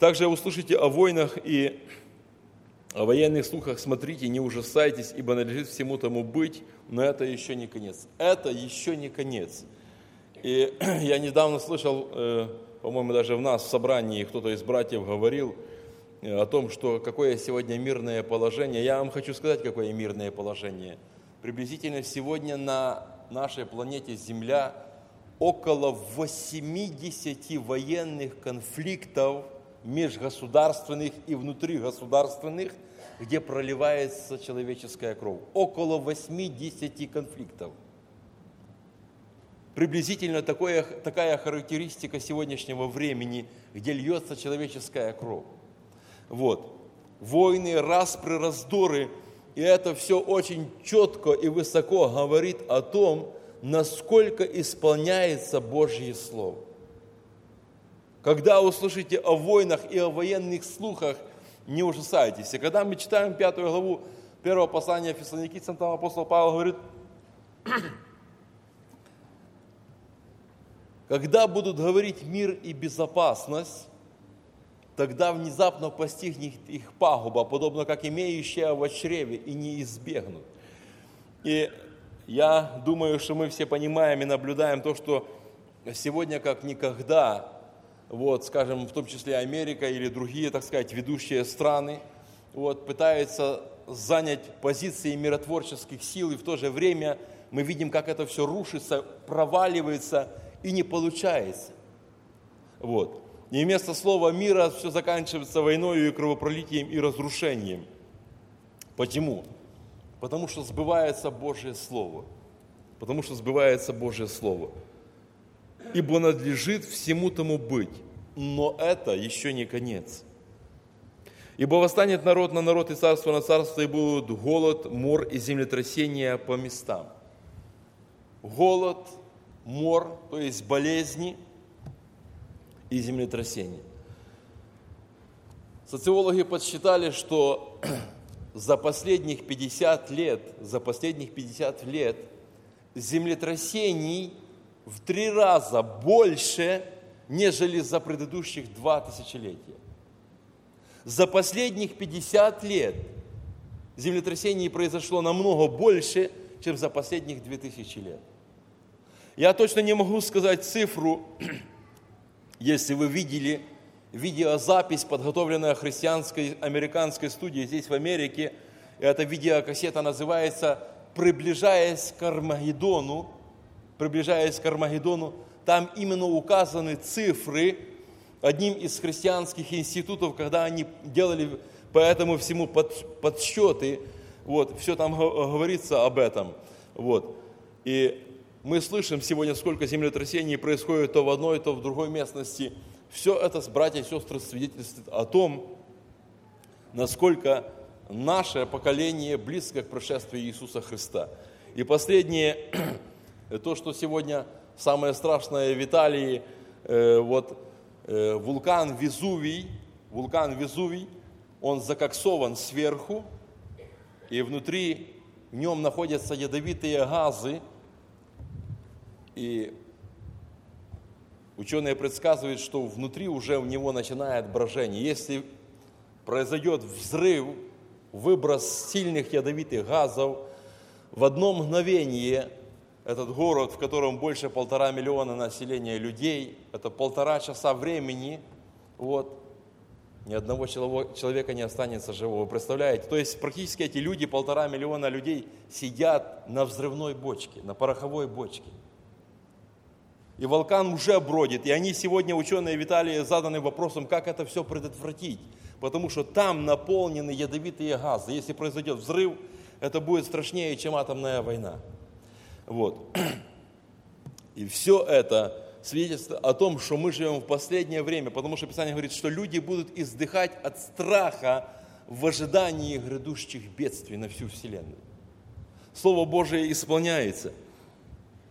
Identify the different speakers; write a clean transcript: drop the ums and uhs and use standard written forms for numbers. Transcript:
Speaker 1: Также услышите о войнах и о военных слухах, смотрите, не ужасайтесь, ибо надлежит всему тому быть, но это еще не конец. Это еще не конец. И я недавно слышал, по-моему, даже в нас в собрании кто-то из братьев говорил о том, что какое сегодня мирное положение. Я вам хочу сказать, какое мирное положение. Приблизительно сегодня на нашей планете Земля около 80 военных конфликтов межгосударственных и внутригосударственных, где проливается человеческая кровь. Около 80 конфликтов. Приблизительно такая характеристика сегодняшнего времени, где льется человеческая кровь. Вот. Войны, распры, раздоры. И это все очень четко и высоко говорит о том, насколько исполняется Божье Слово. Когда услышите о войнах и о военных слухах, не ужасайтесь. И когда мы читаем 5 главу 1 послания Фессалоникийцам, там апостол Павел говорит, когда будут говорить мир и безопасность, тогда внезапно постигнет их пагуба, подобно как имеющая в чреве, и не избегнут. И я думаю, что мы все понимаем и наблюдаем то, что сегодня как никогда, вот, скажем, в том числе Америка или другие, так сказать, ведущие страны, вот, пытаются занять позиции миротворческих сил, и в то же время мы видим, как это все рушится, проваливается и не получается. Вот. И вместо слова мира все заканчивается войной и кровопролитием и разрушением. Почему? Потому что сбывается Божье Слово. Потому что сбывается Божье Слово. Ибо надлежит всему тому быть, но это еще не конец. Ибо восстанет народ на народ и царство на царство, и будут голод, мор и землетрясения по местам. Голод, мор, то есть болезни и землетрясения. Социологи подсчитали, что за последних 50 лет землетрясений в 3 раза больше, нежели за предыдущих 2 тысячелетия. За последних 50 лет землетрясений произошло намного больше, чем за последних 2000 лет. Я точно не могу сказать цифру, если вы видели видеозапись, подготовленная христианской американской студией здесь в Америке. Эта видеокассета называется «Приближаясь к Армагеддону». Там именно указаны цифры одним из христианских институтов, когда они делали по этому всему подсчеты. Вот, все там говорится об этом. Вот. И мы слышим сегодня, сколько землетрясений происходит то в одной, то в другой местности. Все это, братья и сестры, свидетельствует о том, насколько наше поколение близко к пришествию Иисуса Христа. И последнее, то, что сегодня самое страшное в Италии, вулкан Везувий, он закоксован сверху, и внутри в нем находятся ядовитые газы, и ученые предсказывают, что внутри уже у него начинает брожение. Если произойдет взрыв, выброс сильных ядовитых газов, в одно мгновение этот город, в котором больше 1,5 миллиона населения людей, это 1,5 часа времени, ни одного человека не останется живого. Вы представляете? То есть практически эти люди, 1,5 миллиона людей, сидят на взрывной бочке, на пороховой бочке. И вулкан уже бродит. И они сегодня, ученые в Италии, заданы вопросом, как это все предотвратить. Потому что там наполнены ядовитые газы. Если произойдет взрыв, это будет страшнее, чем атомная война. Вот. И все это свидетельствует о том, что мы живем в последнее время, потому что Писание говорит, что люди будут издыхать от страха в ожидании грядущих бедствий на всю вселенную. Слово Божие исполняется.